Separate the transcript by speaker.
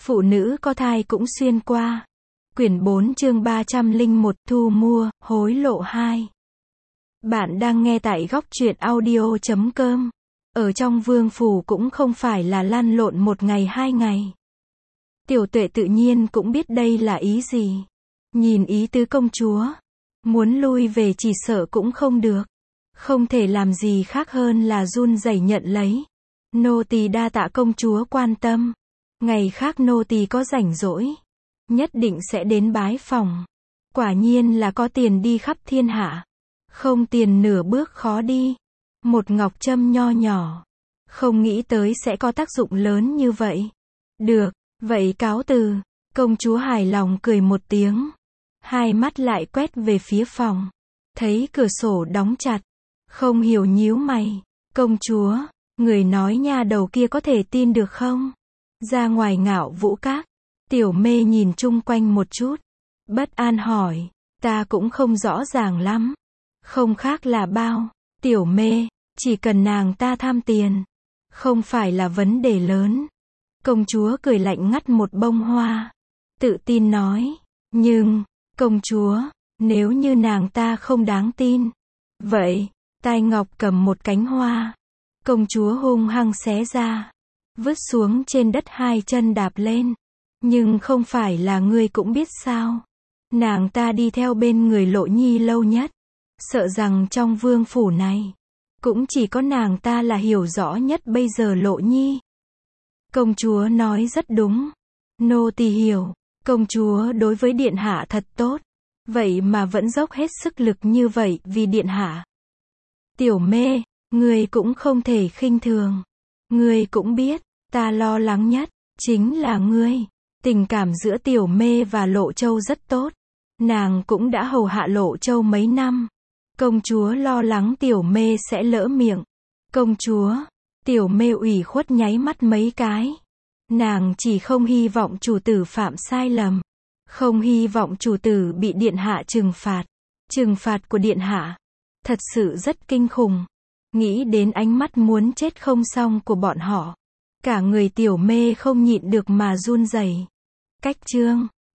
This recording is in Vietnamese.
Speaker 1: Phụ nữ có thai cũng xuyên qua. Quyển 4 chương 301 thu mua, hối lộ 2. Bạn đang nghe tại góc truyện audio.com. Ở trong vương phủ cũng không phải là lăn lộn một ngày hai ngày. Tiểu Tuệ tự nhiên cũng biết đây là ý gì. Nhìn ý tứ công chúa, muốn lui về chỉ sợ cũng không được. Không thể làm gì khác hơn là run rẩy nhận lấy. Nô tỳ đa tạ công chúa quan tâm. Ngày khác nô tỳ có rảnh rỗi, nhất định sẽ đến bái phòng. Quả nhiên là có tiền đi khắp thiên hạ. Không tiền nửa bước khó đi. Một ngọc trâm nho nhỏ. Không nghĩ tới sẽ có tác dụng lớn như vậy. Được, vậy cáo từ. Công chúa hài lòng cười một tiếng. Hai mắt lại quét về phía phòng. Thấy cửa sổ đóng chặt. Không hiểu nhíu mày. Công chúa, người nói nha đầu kia có thể tin được không? Ra ngoài Ngạo Vũ Các. Tiểu Mê nhìn chung quanh một chút. Bất an hỏi. Ta cũng không rõ ràng lắm. Không khác là bao. Tiểu Mê, chỉ cần nàng ta tham tiền, không phải là vấn đề lớn. Công chúa cười lạnh ngắt một bông hoa. Tự tin nói. Nhưng, công chúa, nếu như nàng ta không đáng tin. Vậy, Tai Ngọc cầm một cánh hoa. Công chúa hung hăng xé ra. Vứt xuống trên đất hai chân đạp lên. Nhưng không phải là ngươi cũng biết sao. Nàng ta đi theo bên người Lộ Nhi lâu nhất. Sợ rằng trong vương phủ này, cũng chỉ có nàng ta là hiểu rõ nhất bây giờ Lộ Nhi. Công chúa nói rất đúng. Nô tỳ hiểu. Công chúa đối với điện hạ thật tốt. Vậy mà vẫn dốc hết sức lực như vậy vì điện hạ. Tiểu Mê, ngươi cũng không thể khinh thường. Ngươi cũng biết, ta lo lắng nhất, chính là ngươi. Tình cảm giữa Tiểu Mê và Lộ Châu rất tốt. Nàng cũng đã hầu hạ Lộ Châu mấy năm. Công chúa lo lắng Tiểu Mê sẽ lỡ miệng. Công chúa, Tiểu Mê ủy khuất nháy mắt mấy cái. Nàng chỉ không hy vọng chủ tử phạm sai lầm. Không hy vọng chủ tử bị điện hạ trừng phạt. Trừng phạt của điện hạ thật sự rất kinh khủng. Nghĩ đến ánh mắt muốn chết không xong của bọn họ. Cả người Tiểu Mê không nhịn được mà run rẩy. Cách chương